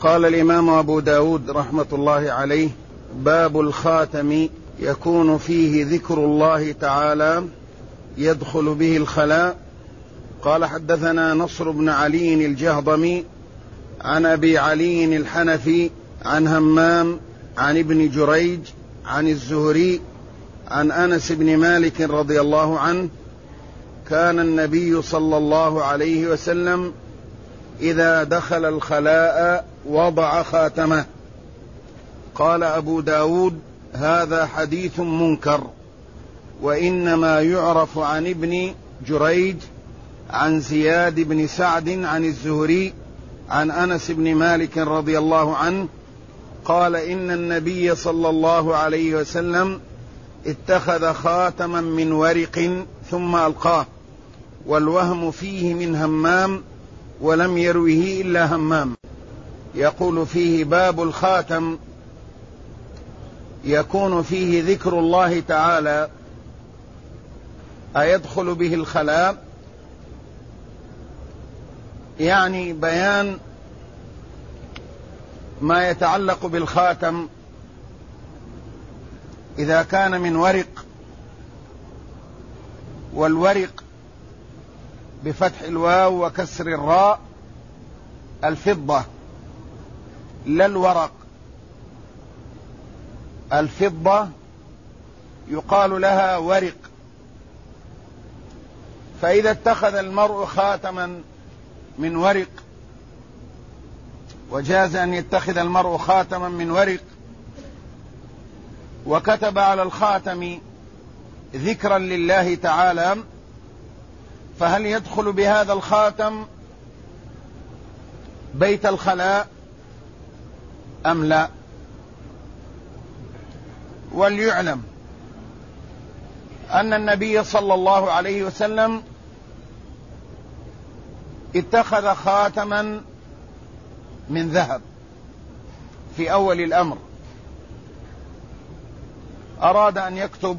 قال الإمام أبو داود رحمة الله عليه: باب الخاتم يكون فيه ذكر الله تعالى يدخل به الخلاء. قال: حدثنا نصر بن علي الجهضمي عن أبي علي الحنفي عن همام عن ابن جريج عن الزهري عن أنس بن مالك رضي الله عنه: كان النبي صلى الله عليه وسلم إذا دخل الخلاء وضع خاتمه. قال أبو داود: هذا حديث منكر، وإنما يعرف عن ابن جريج عن زياد بن سعد عن الزهري عن أنس بن مالك رضي الله عنه قال: إن النبي صلى الله عليه وسلم اتخذ خاتما من ورق ثم ألقاه، والوهم فيه من همام ولم يروه إلا همام. يقول فيه: باب الخاتم يكون فيه ذكر الله تعالى أيدخل به الخلاء، يعني بيان ما يتعلق بالخاتم إذا كان من ورق، والورق بفتح الواو وكسر الراء الفضة لا الورق. الفضة يقال لها ورق. فإذا اتخذ المرء خاتما من ورق، وجاز أن يتخذ المرء خاتما من ورق وكتب على الخاتم ذكرا لله تعالى، فهل يدخل بهذا الخاتم بيت الخلاء أم لا؟ وليعلم أن النبي صلى الله عليه وسلم اتخذ خاتما من ذهب في أول الأمر. أراد أن يكتب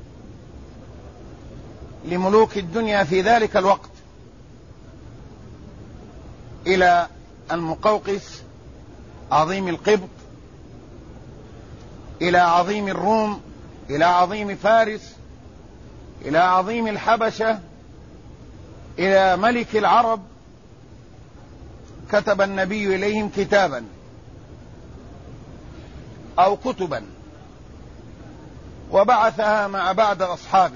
لملوك الدنيا في ذلك الوقت، إلى المقوقس عظيم القبط، إلى عظيم الروم، إلى عظيم فارس، إلى عظيم الحبشة، إلى ملك العرب. كتب النبي إليهم كتابا أو كتبا وبعثها مع بعض أصحابه.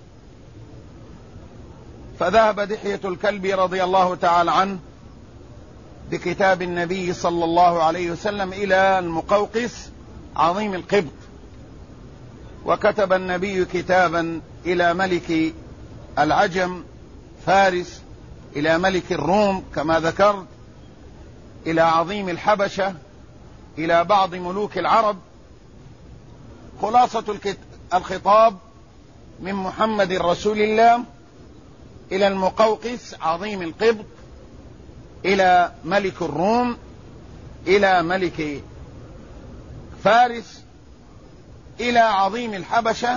فذهب دحية الكلب رضي الله تعالى عنه بكتاب النبي صلى الله عليه وسلم إلى المقوقس عظيم القبط، وكتب النبي كتابا إلى ملك العجم فارس، إلى ملك الروم كما ذكرت، إلى عظيم الحبشة، إلى بعض ملوك العرب. خلاصة الخطاب من محمد رسول الله إلى المقوقس عظيم القبط، إلى ملك الروم، إلى ملك فارس، إلى عظيم الحبشة: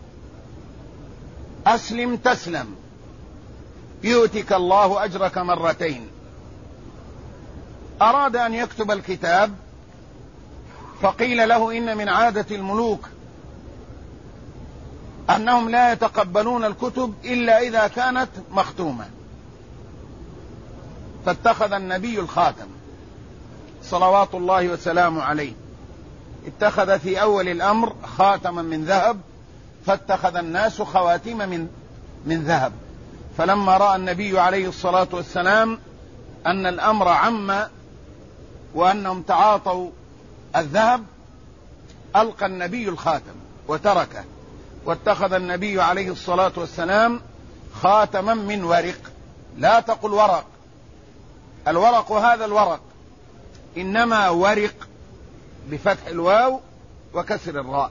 أسلم تسلم يؤتك الله أجرك مرتين. أراد أن يكتب الكتاب، فقيل له: إن من عادة الملوك أنهم لا يتقبلون الكتب إلا إذا كانت مختومة. فاتخذ النبي الخاتم صلوات الله وسلامه عليه، اتخذ في أول الأمر خاتما من ذهب، فاتخذ الناس خواتم من ذهب. فلما رأى النبي عليه الصلاة والسلام أن الأمر عم وأنهم تعاطوا الذهب، ألقى النبي الخاتم وتركه، واتخذ النبي عليه الصلاة والسلام خاتما من ورق. لا تقل ورق، الورق هذا الورق، إنما ورق بفتح الواو وكسر الراء.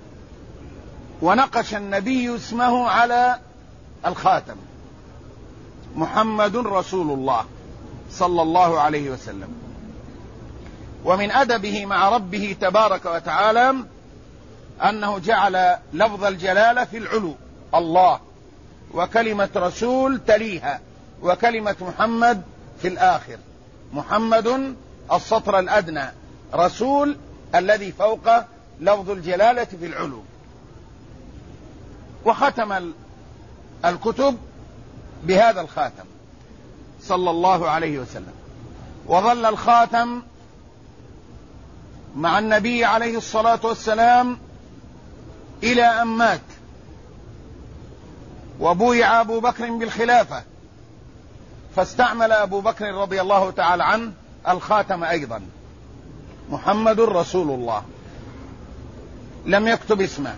ونقش النبي اسمه على الخاتم: محمد رسول الله صلى الله عليه وسلم. ومن أدبه مع ربه تبارك وتعالى أنه جعل لفظ الجلالة في العلو الله، وكلمة رسول تليها، وكلمة محمد في الآخر: محمد السطر الأدنى رسول الذي فوق لفظ الجلالة في العلو. وختم الكتب بهذا الخاتم صلى الله عليه وسلم. وظل الخاتم مع النبي عليه الصلاة والسلام إلى أن مات، وبويع أبو بكر بالخلافة، فاستعمل أبو بكر رضي الله تعالى عنه الخاتم أيضا، محمد رسول الله، لم يكتب اسمه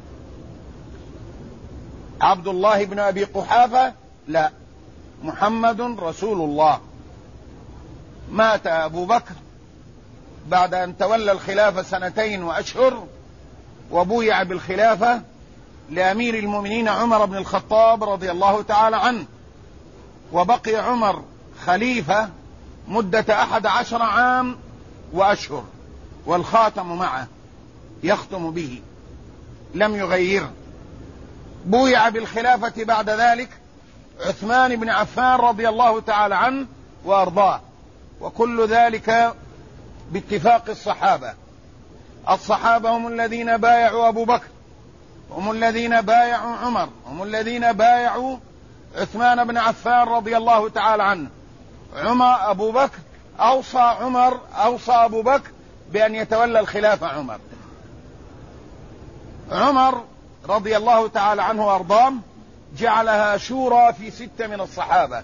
عبد الله بن أبي قحافة، لا، محمد رسول الله. مات أبو بكر بعد أن تولى الخلافة 2 وأشهر، وبويع بالخلافة لأمير المؤمنين عمر بن الخطاب رضي الله تعالى عنه، وبقي عمر خليفة مدة 11 عام وأشهر، والخاتم معه يختم به لم يغيره. بويع بالخلافة بعد ذلك عثمان بن عفان رضي الله تعالى عنه وأرضاه، وكل ذلك باتفاق الصحابة. الصحابة هم الذين بايعوا أبو بكر، هم الذين بايعوا عمر، هم الذين بايعوا عثمان بن عفان رضي الله تعالى عنه. أبو بكر أوصى أبو بكر بأن يتولى الخلافة عمر رضي الله تعالى عنه وأرضاه جعلها شورى في 6 من الصحابة،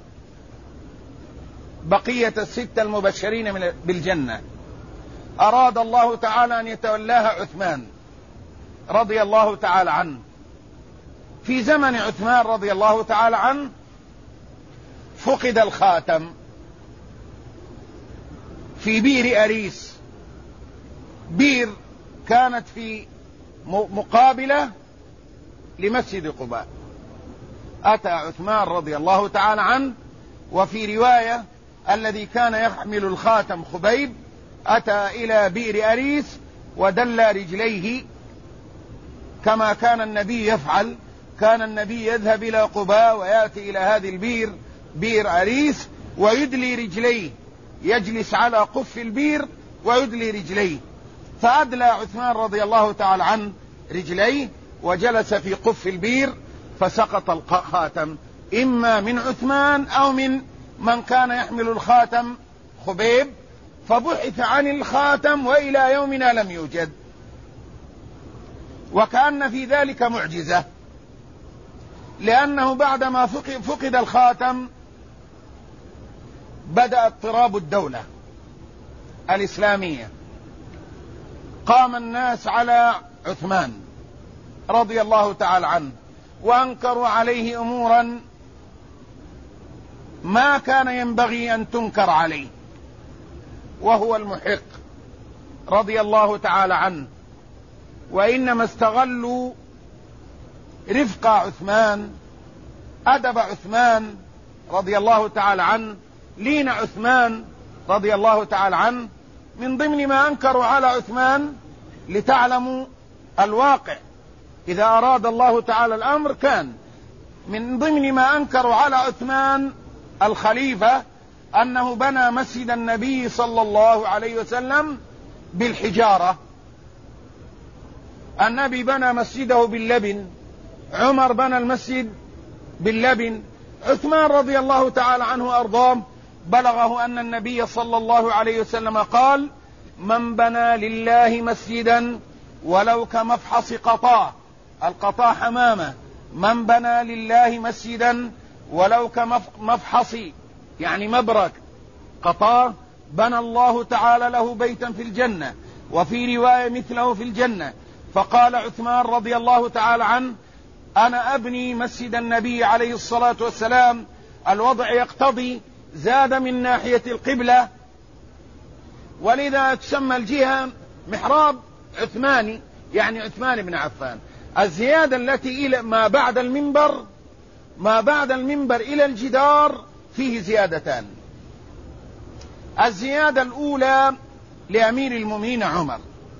بقية 6 المبشرين بالجنة. أراد الله تعالى أن يتولاها عثمان رضي الله تعالى عنه. في زمن عثمان رضي الله تعالى عنه فقد الخاتم في بئر أريس، بئر كانت في مقابلة لمسجد قباء. أتى عثمان رضي الله تعالى عنه، وفي رواية الذي كان يحمل الخاتم خبيب، أتى إلى بئر أريس ودل رجليه كما كان النبي يفعل. كان النبي يذهب إلى قباء ويأتي إلى هذه البئر، بئر أريس، ويدلي رجليه، يجلس على قف البئر ويدلي رجليه. فأدلى عثمان رضي الله تعالى عنه رجليه وجلس في قف البئر، فسقط الخاتم إما من عثمان أو من كان يحمل الخاتم خبيب، فبحث عن الخاتم وإلى يومنا لم يوجد. وكأن في ذلك معجزة، لأنه بعدما فقد الخاتم بدأ اضطراب الدولة الإسلامية. قام الناس على عثمان رضي الله تعالى عنه وأنكروا عليه أمورا ما كان ينبغي أن تنكر عليه، وهو المحق رضي الله تعالى عنه. وإنما استغلوا رفق عثمان، أدب عثمان رضي الله تعالى عنه، لين عثمان رضي الله تعالى عنه. من ضمن ما أنكروا على عثمان لتعلموا الواقع، إذا أراد الله تعالى الأمر كان. من ضمن ما أنكروا على عثمان الخليفة أنه بنى مسجد النبي صلى الله عليه وسلم بالحجارة. النبي بنى مسجده باللبن، عمر بنى المسجد باللبن، عثمان رضي الله تعالى عنه وأرضاه بلغه أن النبي صلى الله عليه وسلم قال: من بنى لله مسجدا ولو كمفحص قطاه، القطاه حمامة، من بنى لله مسجدا ولو كمفحص يعني مبرك قطاه، بنى الله تعالى له بيتا في الجنة، وفي رواية مثله في الجنة. فقال عثمان رضي الله تعالى عنه: أنا أبني مسجد النبي عليه الصلاة والسلام، الوضع يقتضي زاد من ناحية القبلة، ولذا تسمى الجهة محراب عثماني، يعني عثمان بن عفان. الزيادة التي إلى ما بعد المنبر إلى الجدار فيه زيادتان. الزيادة الأولى لأمير المؤمنين عمر،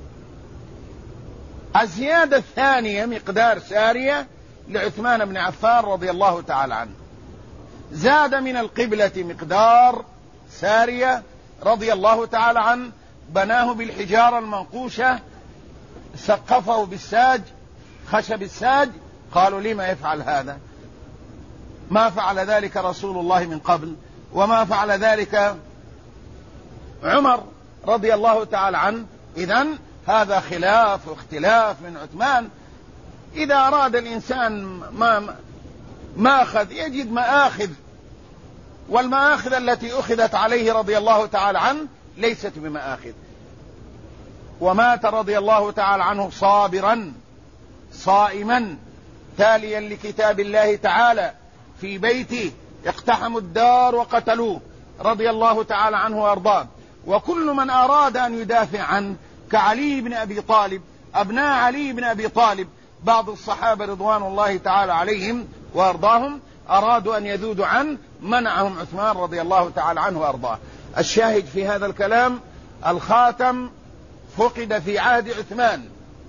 الزيادة الثانية مقدار سارية لعثمان بن عفان رضي الله تعالى عنه. زاد من القبلة مقدار سارية رضي الله تعالى عنه بناه بالحجارة المنقوشة، سقفه بالساج، خشب الساج. قالوا لما يفعل هذا؟ ما فعل ذلك رسول الله من قبل، وما فعل ذلك عمر رضي الله تعالى عنه. إذن هذا خلاف واختلاف من عثمان. إذا أراد الإنسان ما أخذ يجد مآخذ، والمآخذ التي أخذت عليه رضي الله تعالى عنه ليست بمآخذ. ومات رضي الله تعالى عنه صابرا صائما تاليا لكتاب الله تعالى في بيته، اقتحموا الدار وقتلوه رضي الله تعالى عنه وارضاه. وكل من أراد أن يدافع عنه كعلي بن أبي طالب، أبناء علي بن أبي طالب، بعض الصحابة رضوان الله تعالى عليهم وارضاهم، أرادوا أن يذودوا عنه، منعهم عثمان رضي الله تعالى عنه وارضاه. الشاهد في هذا الكلام: الخاتم فقد في عهد عثمان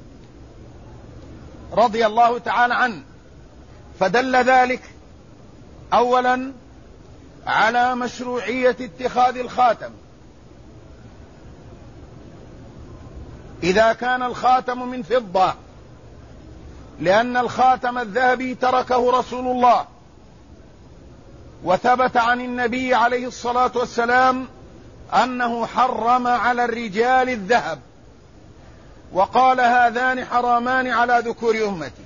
رضي الله تعالى عنه، فدل ذلك أولا على مشروعية اتخاذ الخاتم إذا كان الخاتم من فضة، لأن الخاتم الذهبي تركه رسول الله، وثبت عن النبي عليه الصلاة والسلام أنه حرم على الرجال الذهب، وقال: هذان حرامان على ذكور أمتي.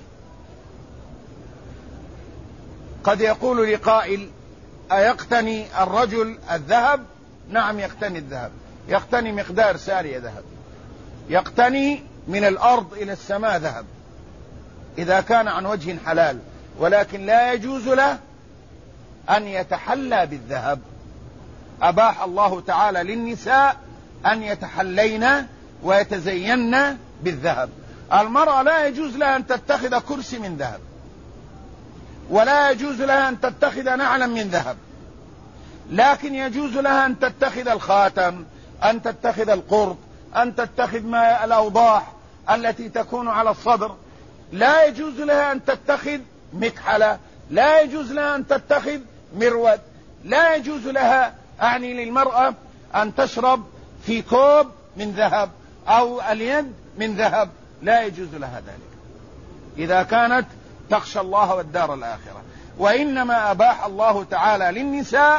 قد يقول لقائل: أيقتني الرجل الذهب؟ نعم، يقتني الذهب، يقتني مقدار سارية ذهب، يقتني من الأرض إلى السماء ذهب إذا كان عن وجه حلال، ولكن لا يجوز له أن يتحلى بالذهب. أباح الله تعالى للنساء أن يتحلين ويتزين بالذهب. المرأة لا يجوز لها أن تتخذ كرسي من ذهب، ولا يجوز لها أن تتخذ نعلا من ذهب، لكن يجوز لها أن تتخذ الخاتم، أن تتخذ القرط، أن تتخذ ما الأوضاح التي تكون على الصدر. لا يجوز لها أن تتخذ مكحلة، لا يجوز لها أن تتخذ مرود، لا يجوز لها، أعني للمرأة، أن تشرب في كوب من ذهب أو اليد من ذهب، لا يجوز لها ذلك إذا كانت تخشى الله والدار الآخرة. وإنما أباح الله تعالى للنساء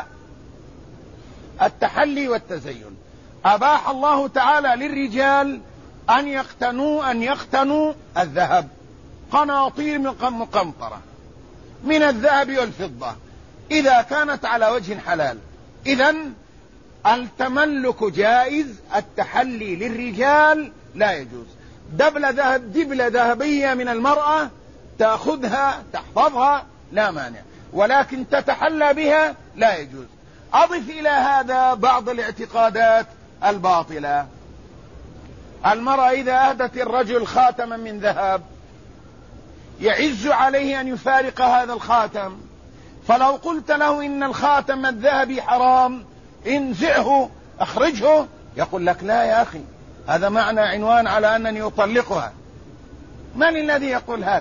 التحلي والتزين. أباح الله تعالى للرجال أن يقتنوا الذهب، قناطير مقنطرة من الذهب والفضة إذا كانت على وجه حلال. إذن التملك جائز، التحلي للرجال لا يجوز. دبلة ذهبية من المرأة تأخذها تحفظها لا مانع، ولكن تتحلى بها لا يجوز. أضف إلى هذا بعض الاعتقادات الباطلة. المرأة إذا أهدت الرجل خاتما من ذهب يعز عليه أن يفارق هذا الخاتم، فلو قلت له إن الخاتم الذهبي حرام، انزعه اخرجه، يقول لك: لا يا أخي، هذا معنى عنوان على أنني أطلقها. من الذي يقول هذا؟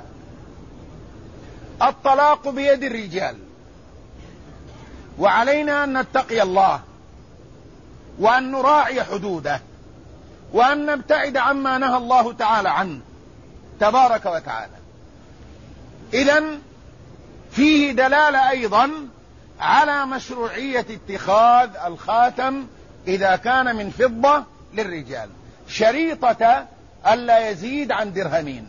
الطلاق بيد الرجال، وعلينا أن نتقي الله، وأن نراعي حدوده، وأن نبتعد عما نهى الله تعالى عنه تبارك وتعالى. إذن فيه دلالة أيضا على مشروعية اتخاذ الخاتم إذا كان من فضة للرجال، شريطة ألا يزيد عن درهمين.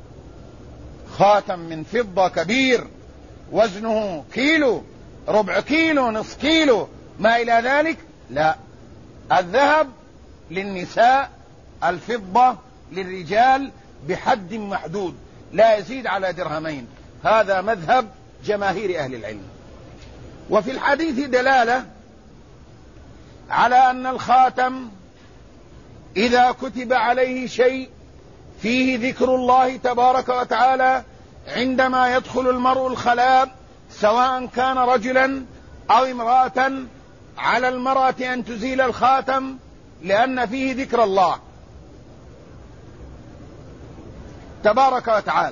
خاتم من فضة كبير وزنه كيلو، ربع كيلو، نصف كيلو، ما إلى ذلك لا. الذهب للنساء، الفضة للرجال بحد محدود لا يزيد على درهمين. هذا مذهب جماهير أهل العلم. وفي الحديث دلالة على أن الخاتم إذا كتب عليه شيء فيه ذكر الله تبارك وتعالى عندما يدخل المرء الخلاء، سواء كان رجلا أو امرأة، على المرأة أن تزيل الخاتم لأن فيه ذكر الله تبارك وتعالى،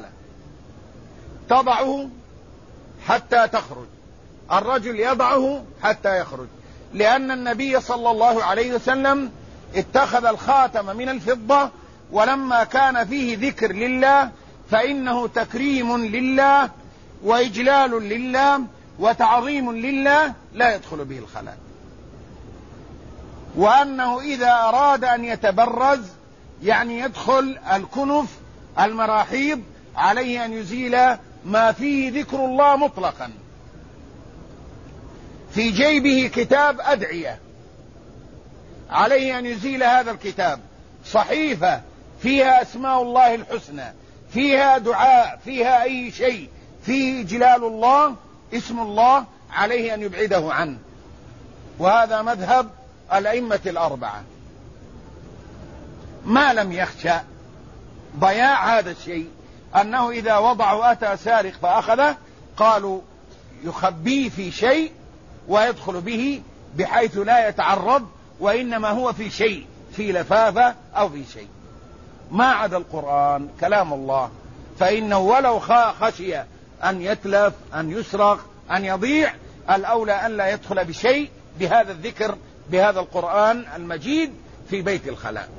تضعه حتى تخرج، الرجل يضعه حتى يخرج، لأن النبي صلى الله عليه وسلم اتخذ الخاتم من الفضة، ولما كان فيه ذكر لله فإنه تكريم لله وإجلال لله وتعظيم لله لا يدخل به الخلاء. وأنه إذا أراد أن يتبرز يعني يدخل الكنف المراحيض عليه أن يزيل ما فيه ذكر الله مطلقا. في جيبه كتاب أدعية عليه أن يزيل هذا الكتاب، صحيفة فيها أسماء الله الحسنى، فيها دعاء، فيها أي شيء فيه جلال الله اسم الله، عليه أن يبعده عنه. وهذا مذهب الأئمة الأربعة، ما لم يخشى ضياع هذا الشيء، أنه إذا وضعوا أتى سارق فأخذه قالوا يخبيه في شيء ويدخل به بحيث لا يتعرض، وإنما هو في شيء، في لفافة أو في شيء. ما عدا القرآن كلام الله، فإنه ولو خشي أن يتلف، أن يسرق، أن يضيع، الأولى أن لا يدخل بشيء بهذا الذكر، بهذا القرآن المجيد في بيت الخلاء.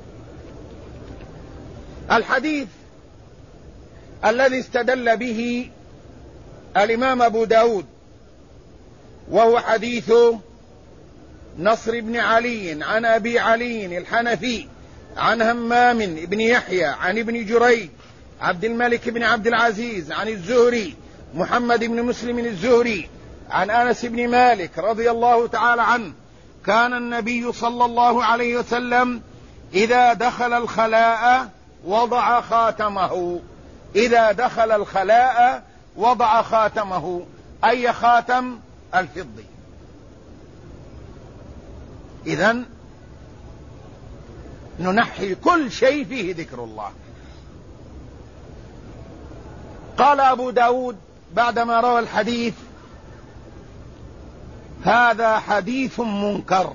الحديث الذي استدل به الإمام أبو داود وهو حديث نصر بن علي عن أبي علي الحنفي عن همام بن يحيى عن ابن جريج عبد الملك بن عبد العزيز عن الزهري محمد بن مسلم الزهري عن أنس بن مالك رضي الله تعالى عنه: كان النبي صلى الله عليه وسلم إذا دخل الخلاء وضع خاتمه. إذا دخل الخلاء وضع خاتمه، أي خاتم؟ الفضي. إذن ننحي كل شيء فيه ذكر الله. قال أبو داود بعدما روى الحديث: هذا حديث منكر،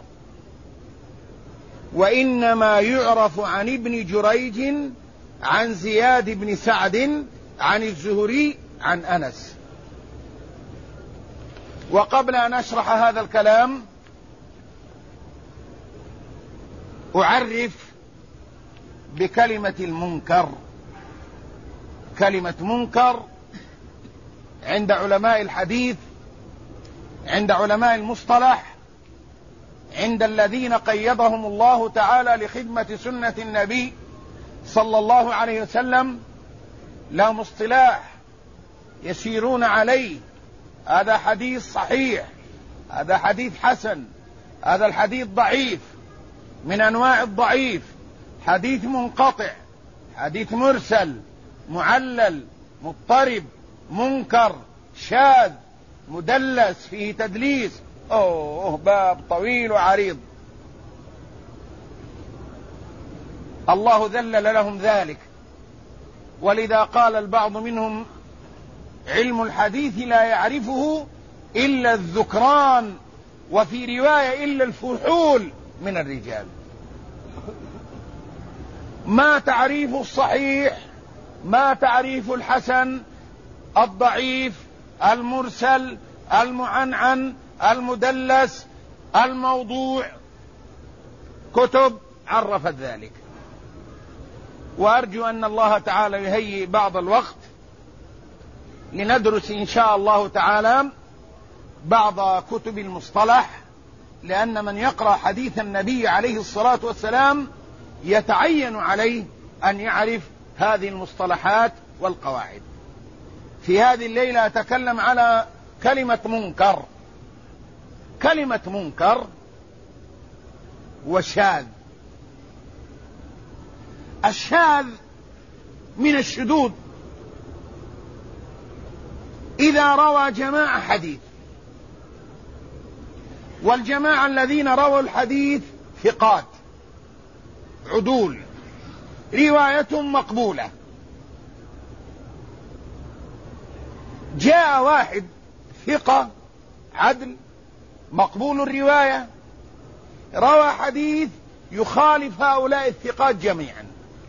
وإنما يعرف عن ابن جريج عن زياد بن سعد عن الزهري عن أنس. وقبل أن أشرح هذا الكلام أعرف بكلمة المنكر. كلمة منكر عند علماء الحديث، عند علماء المصطلح، عند الذين قيضهم الله تعالى لخدمة سنة النبي صلى الله عليه وسلم، لهم اصطلاح يسيرون عليه. هذا حديث صحيح، هذا حديث حسن، هذا الحديث ضعيف، من أنواع الضعيف حديث منقطع، حديث مرسل، معلل، مضطرب، منكر، شاذ، مدلس، فيه تدليس. باب طويل وعريض. الله ذلل لهم ذلك، ولذا قال البعض منهم: علم الحديث لا يعرفه إلا الذكران، وفي رواية إلا الفحول من الرجال. ما تعريف الصحيح، ما تعريف الحسن، الضعيف، المرسل، المعنعن، المدلس، الموضوع، كتب عرفت ذلك. وأرجو أن الله تعالى يهيئ بعض الوقت لندرس إن شاء الله تعالى بعض كتب المصطلح، لأن من يقرأ حديث النبي عليه الصلاة والسلام يتعين عليه أن يعرف هذه المصطلحات والقواعد. في هذه الليلة أتكلم على كلمة منكر. كلمة منكر وشاذ. الشاذ من الشذوذ. إذا روى جماعة حديث، والجماعة الذين رووا الحديث ثقات عدول، رواية مقبولة، جاء واحد ثقة عدل مقبول الرواية روى حديث يخالف هؤلاء الثقات جميعا.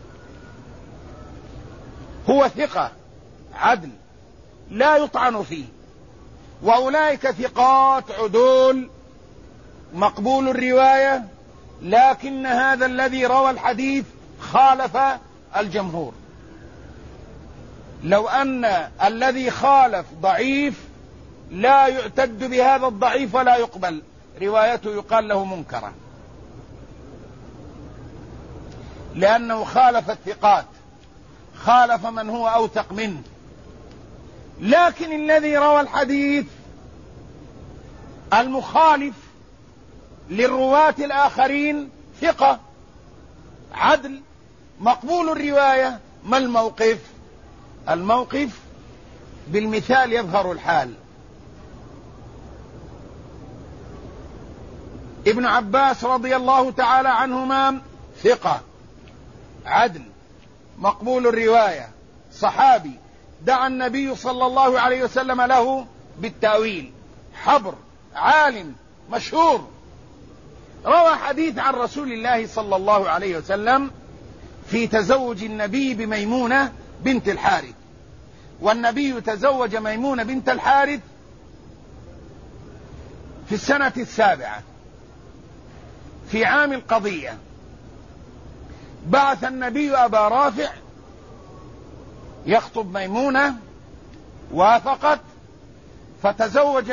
هو ثقة عدل لا يطعن فيه، وأولئك ثقات عدول مقبول الرواية، لكن هذا الذي روى الحديث خالف الجمهور. لو أن الذي خالف ضعيف لا يعتد بهذا الضعيف ولا يقبل، روايته يقال له منكرة، لأنه خالف الثقات، خالف من هو أوثق منه. لكن الذي روى الحديث المخالف للرواة الآخرين ثقة عدل مقبول الرواية. ما الموقف؟ الموقف بالمثال يظهر الحال. ابن عباس رضي الله تعالى عنهما ثقة عدل مقبول الرواية، صحابي دعا النبي صلى الله عليه وسلم له بالتأويل، حبر عالم مشهور، روى حديث عن رسول الله صلى الله عليه وسلم في تزوج النبي بميمونة بنت الحارث. والنبي تزوج ميمونة بنت الحارث في السنة 7 في عام القضية. بعث النبي أبا رافع يخطب ميمونة، وافقت، فتزوج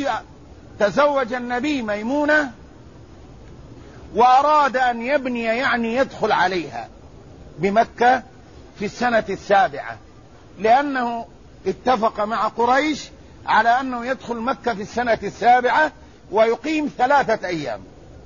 النبي ميمونة، وأراد أن يبني يعني يدخل عليها بمكة في السنة 7، لأنه اتفق مع قريش على أنه يدخل مكة في السنة 7 ويقيم 3 أيام.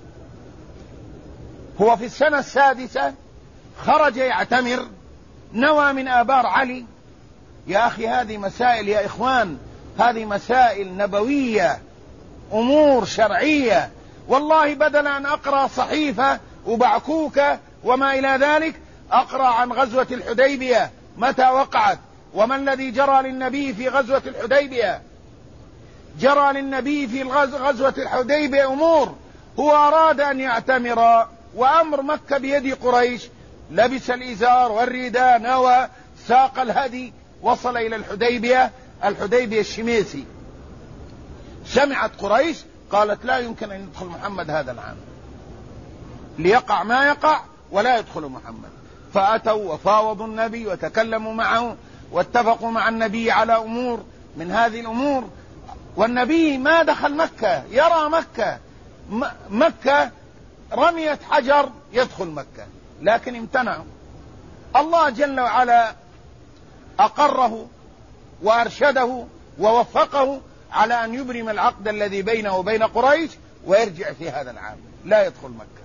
هو في السنة 6 خرج يعتمر، نوى من آبار علي. يا أخي هذه مسائل يا إخوان، هذه مسائل نبوية، أمور شرعية. والله بدل أن أقرأ صحيفة وبعكوكة وما إلى ذلك، أقرأ عن غزوة الحديبية متى وقعت، وما الذي جرى للنبي في غزوة الحديبية. جرى للنبي في غزوة الحديبية أمور. هو أراد أن يعتمر، وأمر مكة بيد قريش، لبس الإزار والرداء، نوى، ساق الهدي، وصل إلى الحديبية الشميسي. سمعت قريش قالت لا يمكن أن يدخل محمد هذا العام، ليقع ما يقع ولا يدخل محمد. فأتوا وفاوضوا النبي وتكلموا معه واتفقوا مع النبي على أمور من هذه الأمور. والنبي ما دخل مكة، يرى مكة رمية حجر يدخل مكة، لكن امتنعوا. الله جل وعلا أقره وأرشده ووفقه على أن يبرم العقد الذي بينه وبين قريش ويرجع في هذا العام، لا يدخل مكة.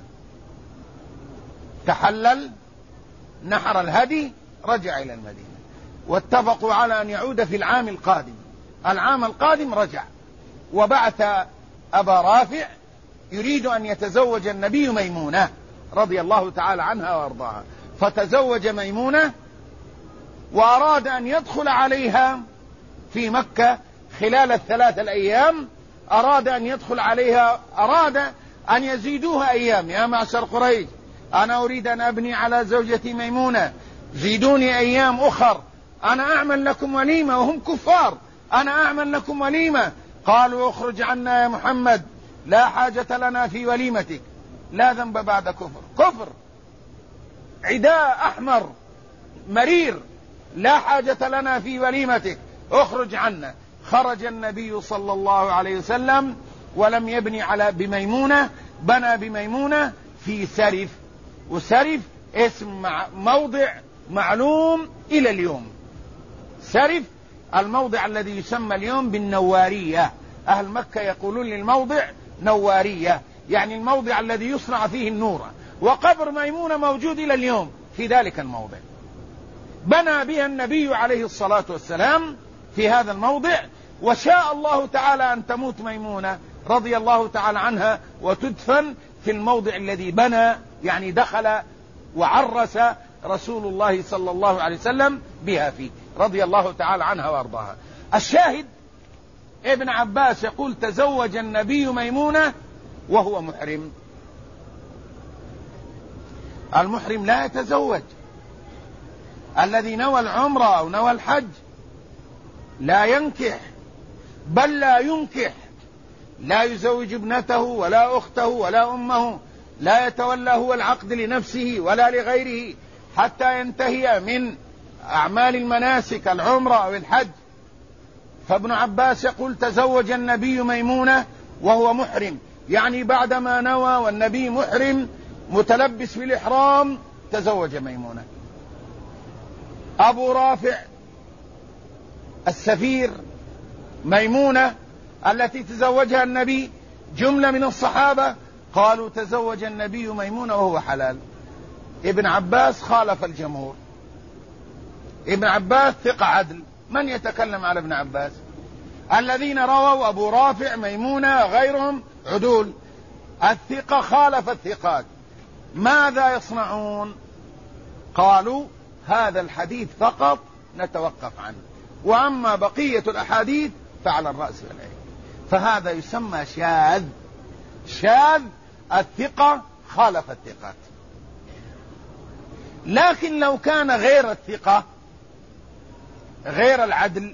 تحلل، نحر الهدي، رجع إلى المدينة، واتفقوا على أن يعود في العام القادم. العام القادم رجع، وبعث أبا رافع يريد أن يتزوج النبي ميمونة رضي الله تعالى عنها وارضاها. فتزوج ميمونة، وأراد أن يدخل عليها في مكة خلال 3 أيام. أراد أن يدخل عليها، أراد أن يزيدوها أيام. يا معشر قريش، أنا أريد أن أبني على زوجتي ميمونة، زيدوني أيام أخر، أنا أعمل لكم وليمة. وهم كفار، أنا أعمل لكم وليمة. قالوا اخرج عنا يا محمد، لا حاجة لنا في وليمتك، لا ذنب بعد كفر، عداء أحمر مرير، لا حاجة لنا في وليمتك، اخرج عنا. خرج النبي صلى الله عليه وسلم ولم يبني بميمونة، بنى بميمونة في سرف. وسرف اسم موضع معلوم إلى اليوم. سرف الموضع الذي يسمى اليوم بالنوارية. أهل مكة يقولون للموضع نوارية، يعني الموضع الذي يصنع فيه النور. وقبر ميمونة موجود إلى اليوم في ذلك الموضع. بنى بها النبي عليه الصلاة والسلام في هذا الموضع، وشاء الله تعالى أن تموت ميمونة رضي الله تعالى عنها وتدفن في الموضع الذي بنى، يعني دخل وعرس رسول الله صلى الله عليه وسلم بها فيه رضي الله تعالى عنها وارضاها. الشاهد ابن عباس يقول تزوج النبي ميمونة وهو محرم. المحرم لا يتزوج. الذي نوى العمرة أو نوى الحج لا ينكح، بل لا ينكح لا يزوج ابنته ولا أخته ولا أمه، لا يتولى هو العقد لنفسه ولا لغيره حتى ينتهي من أعمال المناسك العمرة أو الحج. فابن عباس يقول تزوج النبي ميمونة وهو محرم، يعني بعدما نوى والنبي محرم متلبس بالإحرام تزوج ميمونة. أبو رافع السفير ميمونة التي تزوجها النبي، جملة من الصحابة قالوا تزوج النبي ميمونة وهو حلال. ابن عباس خالف الجمهور. ابن عباس ثقة عدل، من يتكلم على ابن عباس؟ الذين رووا أبو رافع ميمونة غيرهم عدول، الثقة خالف الثقات، ماذا يصنعون؟ قالوا هذا الحديث فقط نتوقف عنه، وأما بقية الأحاديث فعلى الرأس والعين. فهذا يسمى شاذ. شاذ الثقة خالف الثقات. لكن لو كان غير الثقة غير العدل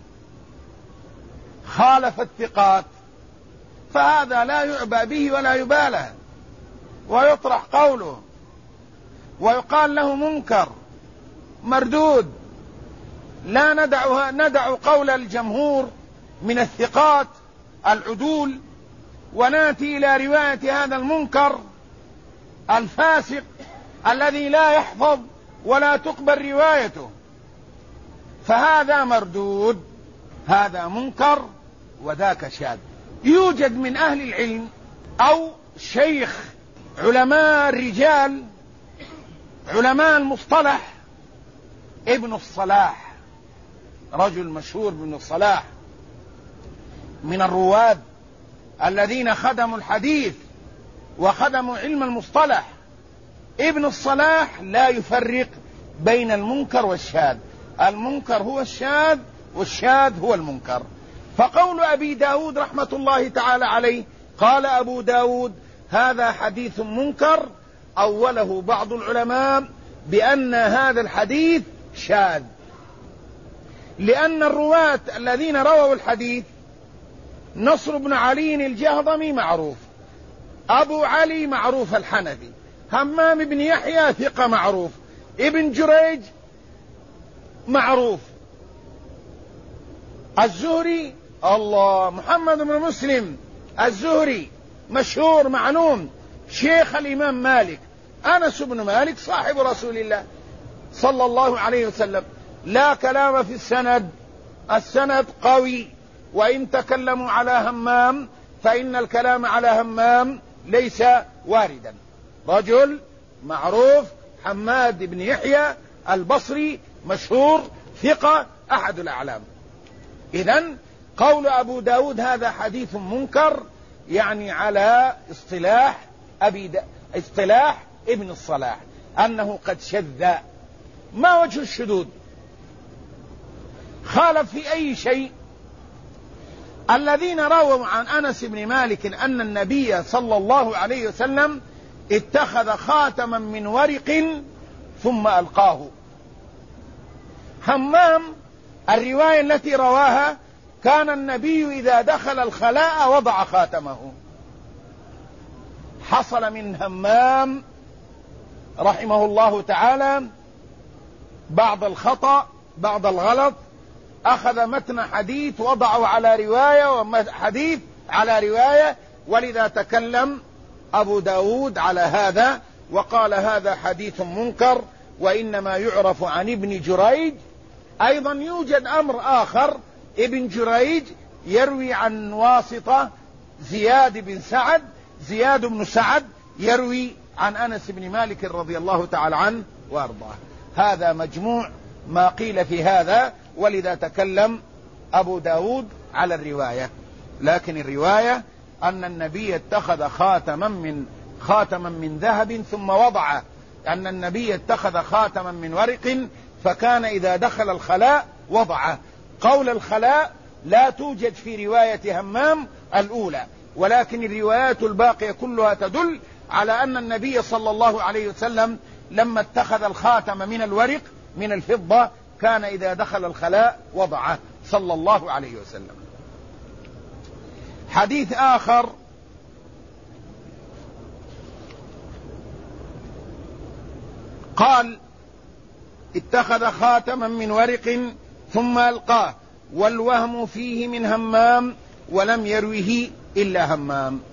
خالف الثقات فهذا لا يعبأ به ولا يبالى ويطرح قوله ويقال له منكر مردود. لا ندع قول الجمهور من الثقات العدول وناتي إلى رواية هذا المنكر الفاسق الذي لا يحفظ ولا تقبل روايته، فهذا مردود، هذا منكر وذاك شاذ. يوجد من أهل العلم أو شيخ علماء الرجال علماء المصطلح ابن الصلاح، رجل مشهور ابن الصلاح من الرواد الذين خدموا الحديث وخدموا علم المصطلح. ابن الصلاح لا يفرق بين المنكر والشاذ، المنكر هو الشاذ والشاذ هو المنكر. فقول أبي داود رحمة الله تعالى عليه قال أبو داود هذا حديث منكر، أوله بعض العلماء بأن هذا الحديث شاذ، لأن الرواة الذين رووا الحديث نصر بن علي الجهضمي معروف، أبو علي معروف الحنفي، همام بن يحيى ثقة معروف، ابن جريج معروف، الزهري الله محمد بن مسلم الزهري مشهور معلوم، شيخ الإمام مالك، أنس بن مالك صاحب رسول الله صلى الله عليه وسلم. لا كلام في السند، السند قوي، وإن تكلموا على همام فإن الكلام على همام ليس واردا. رجل معروف حماد بن يحيى البصري مشهور ثقة أحد الأعلام. إذن قول أبو داود هذا حديث منكر يعني على اصطلاح ابن الصلاح أنه قد شذ. ما وجه الشذوذ؟ خالف في أي شيء؟ الذين رووا عن أنس بن مالك أن النبي صلى الله عليه وسلم اتخذ خاتما من ورق ثم ألقاه. همام الرواية التي رواها كان النبي إذا دخل الخلاء وضع خاتمه. حصل من همام رحمه الله تعالى بعض الخطأ بعض الغلط، أخذ متن حديث وضعه على رواية وحديث على رواية، ولذا تكلم أبو داود على هذا وقال هذا حديث منكر وإنما يعرف عن ابن جريج. أيضا يوجد أمر آخر، ابن جريج يروي عن واسطة زياد بن سعد يروي عن أنس بن مالك رضي الله تعالى عنه وأرضاه. هذا مجموع ما قيل في هذا، ولذا تكلم أبو داود على الرواية. لكن الرواية أن النبي اتخذ خاتما من ذهب ثم وضعه، أن النبي اتخذ خاتما من ورق فكان إذا دخل الخلاء وضعه. قول الخلاء لا توجد في رواية همام الأولى، ولكن الروايات الباقية كلها تدل على أن النبي صلى الله عليه وسلم لما اتخذ الخاتم من الورق من الفضة كان إذا دخل الخلاء وضعه صلى الله عليه وسلم. حديث آخر قال اتخذ خاتما من ورق ثم ألقاه والوهم فيه من همام ولم يروه إلا همام.